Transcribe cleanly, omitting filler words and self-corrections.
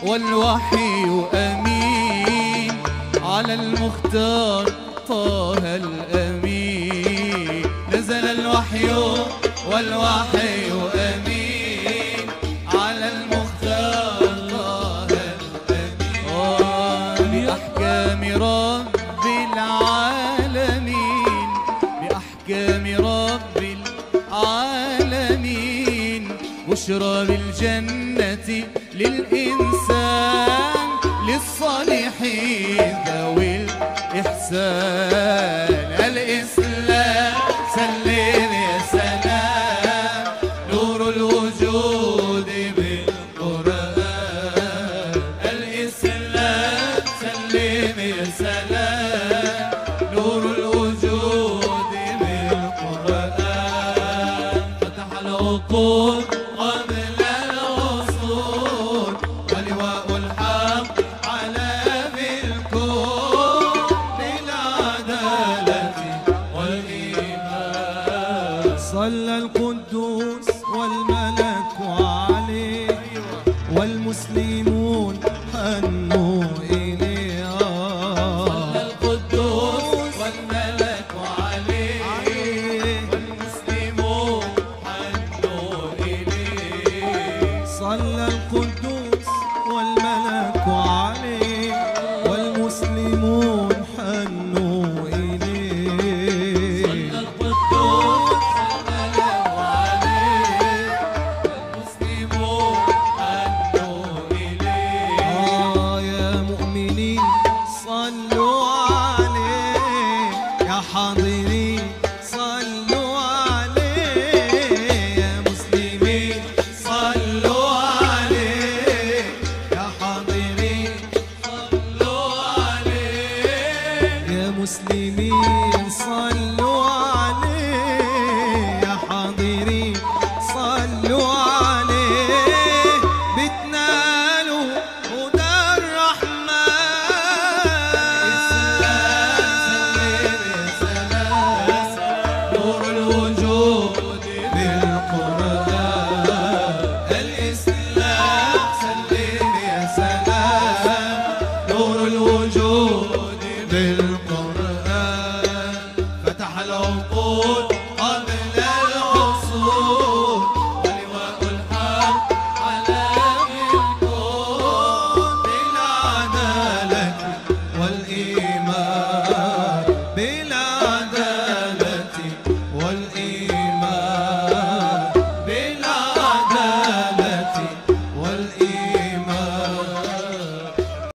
والوحي أمين على المختار طه الأمين. نزل الوحي والوحي أمين على المختار طه الأمين. بأحكام رب العالمين، بأحكام رب العالمين، بشرى بالجنة للإنسان للصالحين ذوي الإحسان. الإسلام سلم يا سلام نور الوجود بالقرآن. الإسلام سلم يا سلام نور الوجود بالقرآن. فتح العقول قبل العصور ولواء الحق على بالكون بالعدالة والإيمان. صلى القدوس والملك عليه والمسلمون هنوا إليه. صلى القدوس والملك عليه والمسلمون هنوا إليه. صلى القدوس والملك عليه والمسلمون هنوا إليه. صلى القدوس والملك عليه والمسلمون هنوا إليه. يا مؤمنين صلوا عليه، يا حاضرين صلوا عليه، يا مسلمين صلوا عليه، يا حاضرين صلوا عليه. يا مسلمين صلوا عليه، يا حاضرين صلوا عليه. بتنالوا هدى الرحمن. نور الوجود بالقرآن. الإسلام سلم يا سلام نور الوجود بالقرآن. فتح العقول